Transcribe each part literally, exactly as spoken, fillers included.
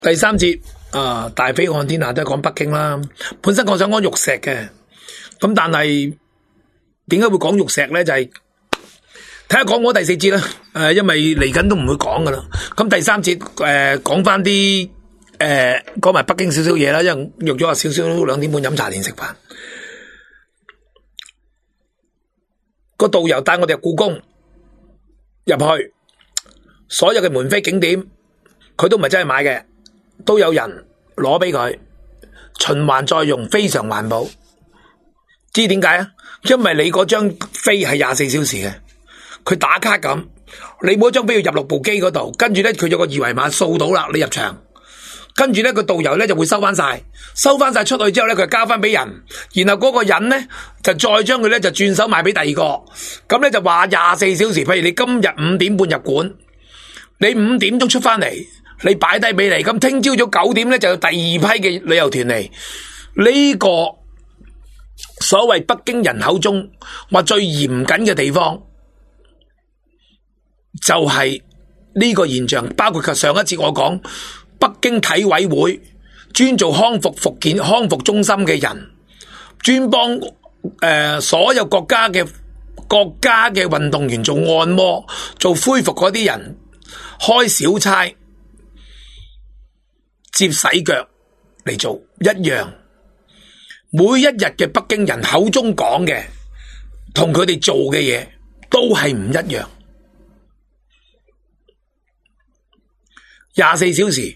第三節啊，大飛看天下都係講北京啦。本身我想講玉石嘅，咁但係點解會講玉石咧？就係睇下講我第四節啦。誒，因為嚟緊都唔會講噶啦。咁第三節誒講翻啲誒講埋北京少少嘢啦，因為約咗阿少少兩點半飲茶連食飯。個導遊帶我哋入故宮入去，所有嘅門飛景點，佢都唔係真係買嘅。都有人攞俾佢循環再用，非常環保。知點解啊？因為你嗰張飛係廿四小時嘅，佢打卡咁，你每一張飛要入落部機嗰度，跟住咧佢有個二維碼掃到啦，你入場，跟住咧個導遊咧就會收翻晒，收翻晒出去之後咧佢就交翻俾人，然後嗰個人咧就再將佢咧就轉手賣俾第二個，咁咧就話廿四小時，譬如你今日五點半入館，你五點鐘出翻嚟。你擺低俾你，咁聽朝早九點咧就有第二批嘅旅遊團嚟。呢個所謂北京人口中話最嚴謹嘅地方，就係呢個現象。包括上一次我講北京體委會專做康復復健康復中心嘅人，專幫誒所有國家嘅國家嘅運動員做按摩、做恢復嗰啲人開小差。接洗腳嚟做一樣，每一日嘅北京人口中講嘅，同佢哋做嘅嘢都係唔一樣。廿四小時，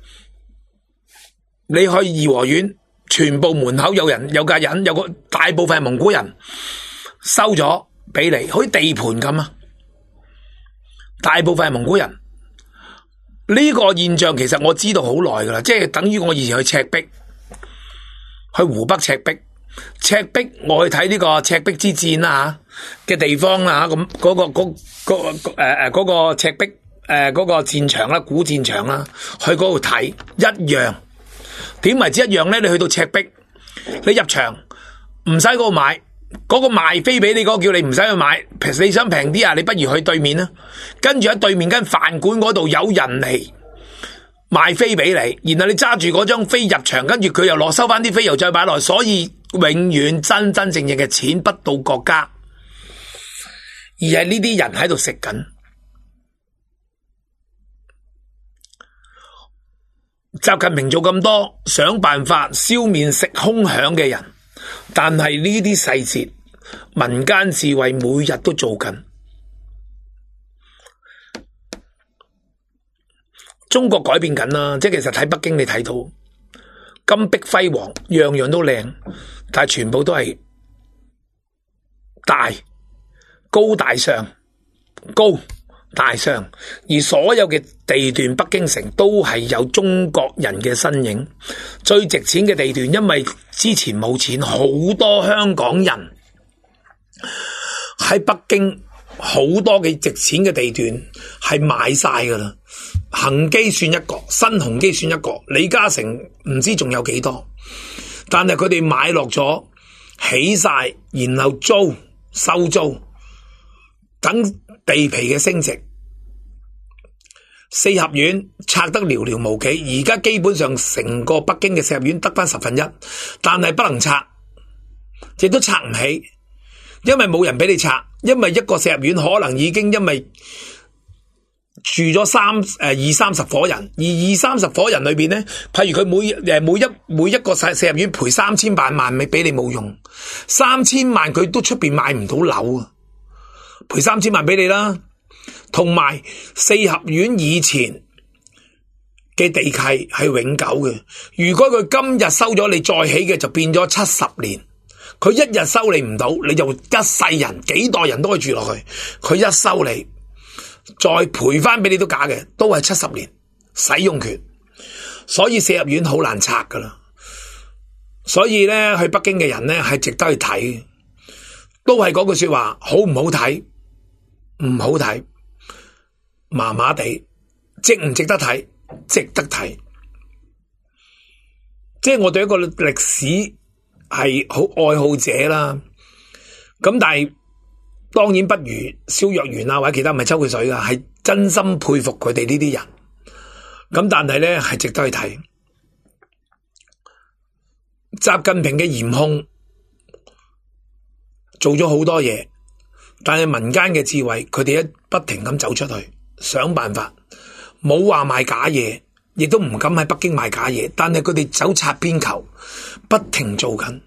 你去頤和園，全部門口有人，有架人，有個大部分係蒙古人收咗俾你，好似地盤咁啊！大部分係蒙古人。呢個現象其實我知道好耐噶啦，即係等於我以前去赤壁，去湖北赤壁，赤壁我去睇呢個赤壁之戰啦吓嘅地方啦吓，咁嗰個嗰嗰誒誒嗰個赤壁誒嗰個戰場啦，古戰場啦，去嗰度睇一樣。點為之一樣咧？你去到赤壁，你入場唔使嗰度買。嗰個賣飛俾你嗰個叫你唔使去買，你想平啲啊？你不如去對面啦。跟住喺對面間飯館嗰度有人嚟賣飛俾你，然後你揸住嗰張飛入場，跟住佢又落收翻啲飛，又再買落，所以永遠真真正正嘅錢不到國家，而係呢啲人喺度食緊。習近平做咁多，想辦法消滅食空饗嘅人。但係呢啲細節，民間智慧每日都做緊。中國改變緊啦，即係其實睇北京你睇到金碧輝煌，樣樣都靚，但係全部都係大高大上高大上，而所有嘅地段北京城都係有中國人嘅身影。最值錢嘅地段，因為之前冇錢，好多香港人喺北京好多嘅值錢嘅地段係買晒噶啦。恒基算一個，新鴻基算一個，李嘉誠唔知仲有幾多，但係佢哋買落咗起晒，然後租收租等地皮嘅升值。四合院拆得寥寥無幾，而家基本上成個北京嘅四合院得翻十分一，但係不能拆，亦都拆唔起，因為冇人俾你拆，因為一個四合院可能已經因為住咗三誒二三十伙人，而二三十伙人裏邊咧，譬如佢每誒每一每一個四四合院賠三千萬萬，咪俾你冇用，三千萬佢都出邊買唔到樓啊，賠三千萬俾你啦。同埋四合院以前嘅地契係永久嘅，如果佢今日收咗你再起嘅，就變咗七十年。佢一日收你唔到，你就一世人幾代人都可以住落去。佢一收你再賠翻俾你都假嘅，都係七十年使用權。所以四合院好難拆噶啦。所以咧去北京嘅人咧係值得去睇，都係嗰句說話，好唔好睇？唔好睇，麻麻地，值唔值得睇？值得睇。即係我對一個歷史係好愛好者啦。咁但係當然不如蕭若元啊或者其他唔係抽佢水噶，係真心佩服佢哋呢啲人。 咁但係咧係值得去睇。習近平嘅嚴控做咗好多嘢，但係民間嘅智慧，佢哋一不停咁走出去想辦法，冇話賣假嘢，亦都唔敢喺北京賣假嘢，但係佢哋走擦邊球，不停做緊。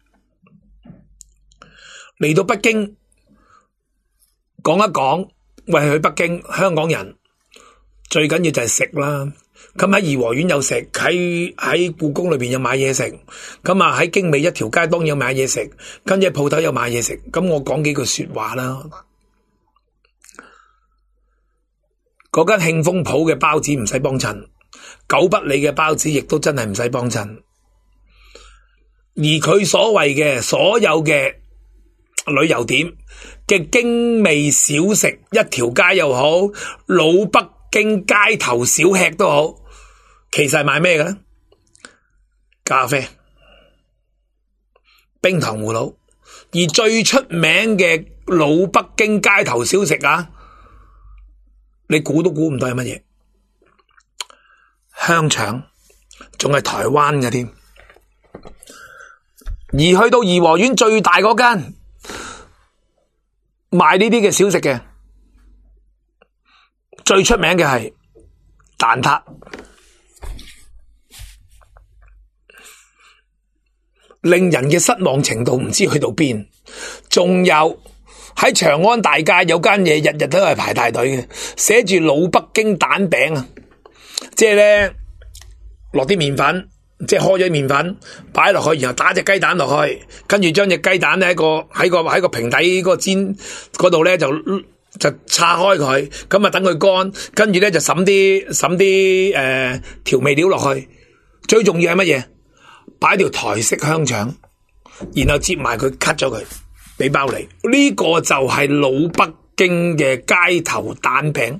嚟到北京講一講，喂，去北京香港人最緊要就係食啦。咁喺頤和園有食，喺喺故宮裏邊有買嘢食，咁啊喺經美一條街當然有買嘢食，跟住鋪頭有買嘢食。咁我講幾句說話啦。嗰間慶豐鋪嘅包子唔使幫襯，九不里嘅包子亦都真係唔使幫襯。而佢所謂嘅所有嘅旅遊點嘅精味小食，一條街又好，老北京街頭小吃都好，其實係賣咩嘅咧？咖啡、冰糖葫蘆。而最出名嘅老北京街頭小食啊，你估都估唔到係乜嘢？香腸，仲係台灣嘅添。而去到頤和園最大嗰間賣呢啲嘅小食嘅，最出名嘅係蛋撻，令人嘅失望程度唔知去到邊。仲有喺長安大街有間嘢，日日都係排大隊嘅，寫住老北京蛋餅啊！即係咧落啲麵粉，即係開咗麵粉擺落去，然後打隻雞蛋落去，跟住將隻雞蛋咧喺個喺個喺個平底嗰個煎嗰度咧就就叉開佢，咁啊等佢乾，跟住咧就揼啲揼啲誒調味料落去。最重要係乜嘢？擺條台式香腸，然後接埋佢 cut 咗佢，俾包你。呢個就係老北京嘅街頭蛋餅。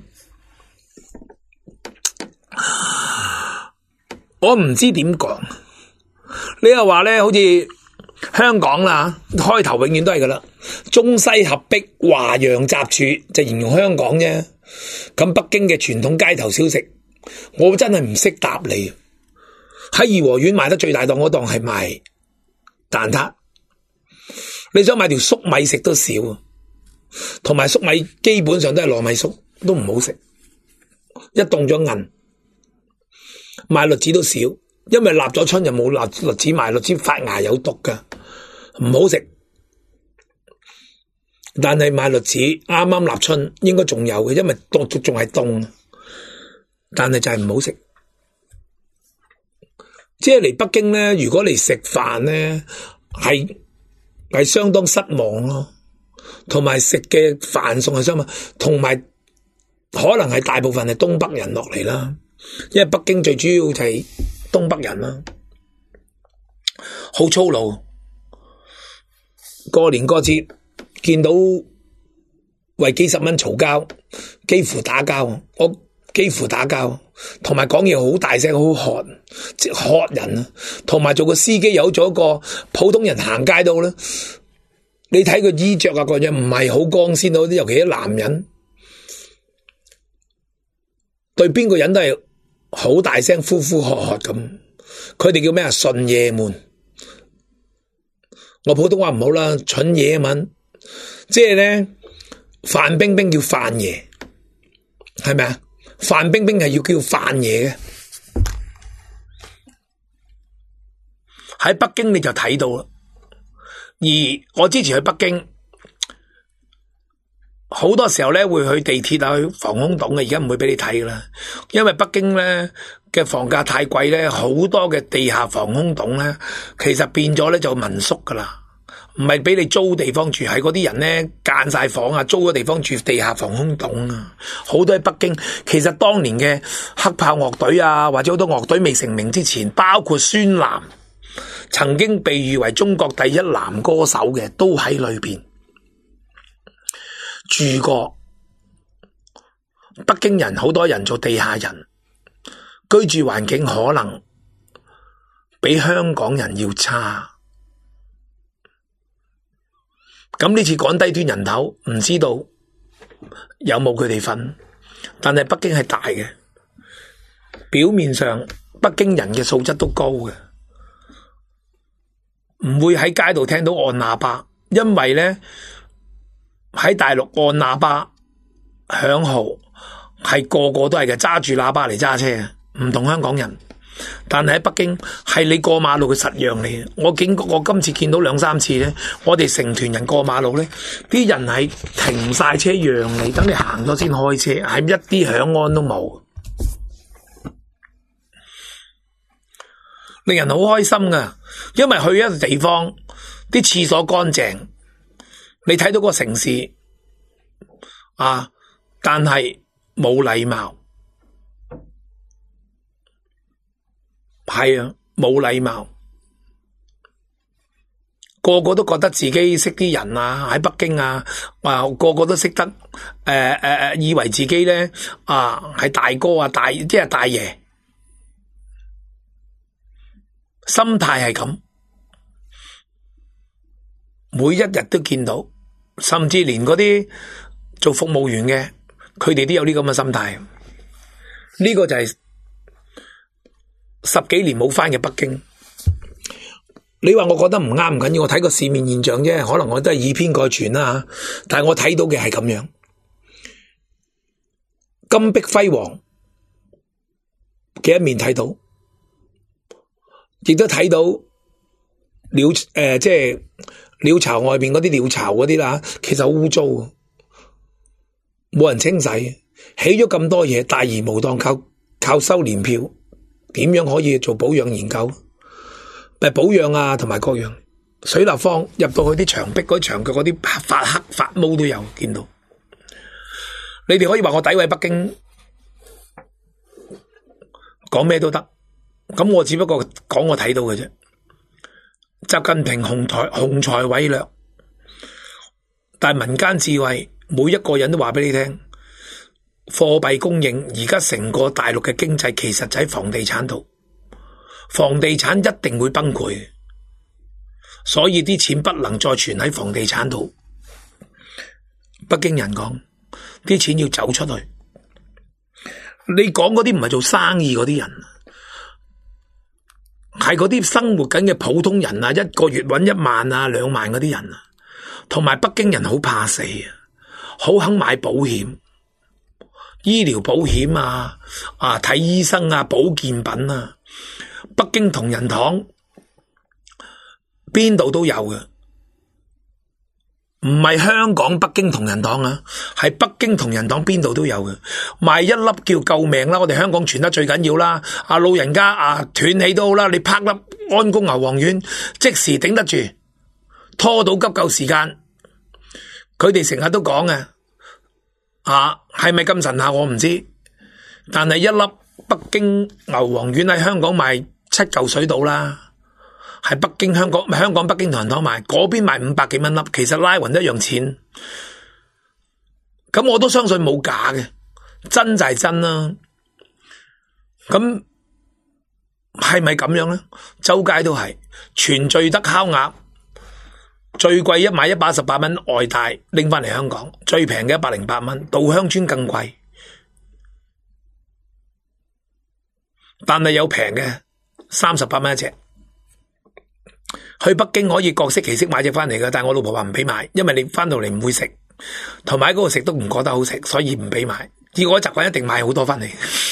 我唔知點講，你又話咧，好似香港啦，開頭永遠都係噶啦，中西合璧，華洋雜處，就形容香港啫。咁北京嘅傳統街頭小食，我真係唔識答你。喺頤和園賣得最大檔嗰檔係賣蛋撻，你想買條粟米食都少，同埋粟米基本上都係糯米粟，都唔好食，一凍咗韌。賣栗子都少，因為立咗春就冇栗栗子賣，栗子發芽有毒噶，唔好食。但係賣栗子啱啱立春應該仲有嘅，因為凍仲係凍，但係就係唔好食。即係嚟北京咧，如果嚟食飯咧，係係相當失望咯，同埋食嘅飯餸係相當，同埋可能係大部分係東北人落嚟啦，因為北京最主要就係東北人啦，好粗魯。過年過節見到為幾十蚊嘈交，幾乎打交，我幾乎打交。同埋講嘢好大聲，好喝，即係喝人啊！同埋做個司機有咗個普通人行街度咧，你睇佢衣着啊，個樣唔係好光鮮到啲，尤其啲男人對邊個人都係好大聲呼呼喝喝咁。佢哋叫咩啊？順爺們，我普通話唔好啦，蠢爺們，即係咧范冰冰叫范爺，係咪啊？范冰冰係要叫范爺嘅。喺北京你就睇到啦。而我之前去北京，好多時候咧會去地鐵啊，去防空洞嘅，而家唔會俾你睇噶啦，因為北京咧嘅房價太貴咧，好多嘅地下防空洞咧，其實變咗咧就民宿噶啦。唔係俾你租地方住，係嗰啲人咧間晒房啊，租咗地方住地下防空洞啊，好多喺北京。其實當年嘅黑豹樂隊啊，或者好多樂隊未成名之前，包括孫楠，曾經被譽為中國第一男歌手嘅，都喺裏邊住過。北京人好多人做地下人，居住環境可能比香港人要差。咁呢次趕低端人頭，唔知道有冇佢哋份，但係北京係大嘅， 表面上北京人嘅素質都高嘅，唔會喺街度聽到按喇叭，因為咧喺大陸按喇叭響號係個個都係嘅，揸住喇叭嚟揸車嘅，唔同香港人。但係喺北京係你過馬路嘅實讓你，我經過我今次見到兩三次咧，我哋成團人過馬路咧，啲人係停晒車讓你，等你行咗先開車，係一啲響安都冇，令人好開心噶。因為去一個地方，啲廁所乾淨，你睇到個城市啊，但係冇禮貌。係啊，冇禮貌，個個都覺得自己識啲人啊，喺北京啊，啊個個都識得，誒誒誒，以為自己咧啊係大哥啊，大即係大爺，心態係咁，每一日都見到，甚至連嗰啲做服務員嘅，佢哋都有呢咁嘅心態，呢個就係十幾年冇返嘅北京。你話我覺得唔啱唔緊要，我睇個市面現象啫，可能我都係以偏概全啦，但係我睇到嘅係咁樣，金碧輝煌嘅一面睇到，亦都睇到鳥誒、呃，即係鳥巢外邊嗰啲鳥巢嗰啲啦，其實好污糟，冇人清洗，起咗咁多嘢，大而無當，靠靠收年票。點樣可以做保養研究？咪保養啊，同埋各樣水立方入到去啲牆壁嗰啲牆腳嗰啲發黑發毛都有見到。你哋可以話我詆毀北京，講咩都得。咁我只不過講我睇到嘅啫。習近平雄才雄才偉略，但係民間智慧，每一個人都話俾你聽。貨幣供應而家成個大陸嘅經濟其實就喺房地產度，房地產一定會崩潰，所以啲錢不能再存喺房地產度。北京人講，啲錢要走出去。你講嗰啲唔係做生意嗰啲人，係嗰啲生活緊嘅普通人啊，一個月搵一萬啊兩萬嗰啲人啊，同埋北京人好怕死啊，好肯買保險。醫療保險啊，啊睇醫生啊，保健品啊，北京同仁堂邊度都有嘅，唔係香港北京同仁堂啊，係北京同仁堂邊度都有嘅，賣一粒叫救命啦，我哋香港傳得最緊要啦，啊老人家啊斷氣都好啦，你拍粒安宮牛黃丸即時頂得住，拖到急救時間，佢哋成日都講嘅。啊，係咪咁神效我唔知，但係一粒北京牛黃丸喺香港賣七嚿水到啦，喺北京香港香港北京同仁堂賣，嗰邊賣五百幾蚊粒，其實拉勻一樣錢，咁我都相信冇假嘅，真就係真啦。咁係咪咁樣咧？周街都係全聚德烤鴨。最貴一買一百一十八蚊外帶拎翻嚟香港，最平嘅一百零八蚊，稻香村更貴，但係有平嘅三十八蚊一隻。去北京可以各式其式買隻翻嚟嘅，但係我老婆話唔俾買，因為你翻到嚟唔會食，同埋喺嗰度食都唔覺得好食，所以唔俾買。而我習慣一定買好多翻嚟，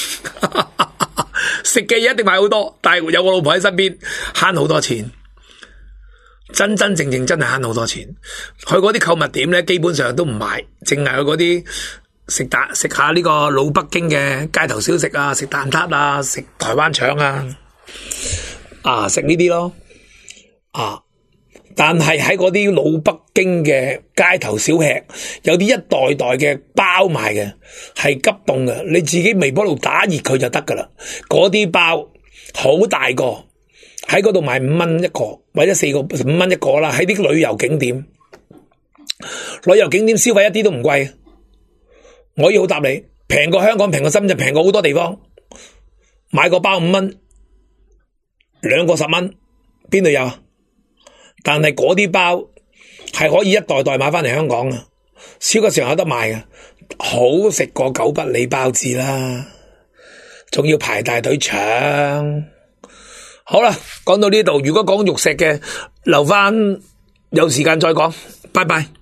食嘅嘢一定買好多，但係有我老婆喺身邊慳好多錢。真真正正真係慳好多錢，去嗰啲購物點咧，基本上都唔買，淨係去嗰啲食蛋食下呢個老北京嘅街頭小食啊，食蛋撻啊，食台灣腸啊，啊食呢啲咯，啊！但係喺嗰啲老北京嘅街頭小吃，有啲一袋袋嘅包賣嘅，係急凍嘅，你自己微波爐打熱佢就得噶啦，嗰啲包好大個。喺嗰度賣五蚊一個，或者四個五蚊一個啦。喺啲旅遊景點，旅遊景點消費一啲都唔貴。我可以好答你，平過香港，平過深圳，平過好多地方。買個包五蚊，兩個十蚊，邊度有？但係嗰啲包係可以一袋袋買翻嚟香港啊！超級市場有得賣嘅，好食過九不離包子啦。 仲要排大隊搶。好啦，講到呢度，如果講玉石嘅，留翻有時間再講，拜拜。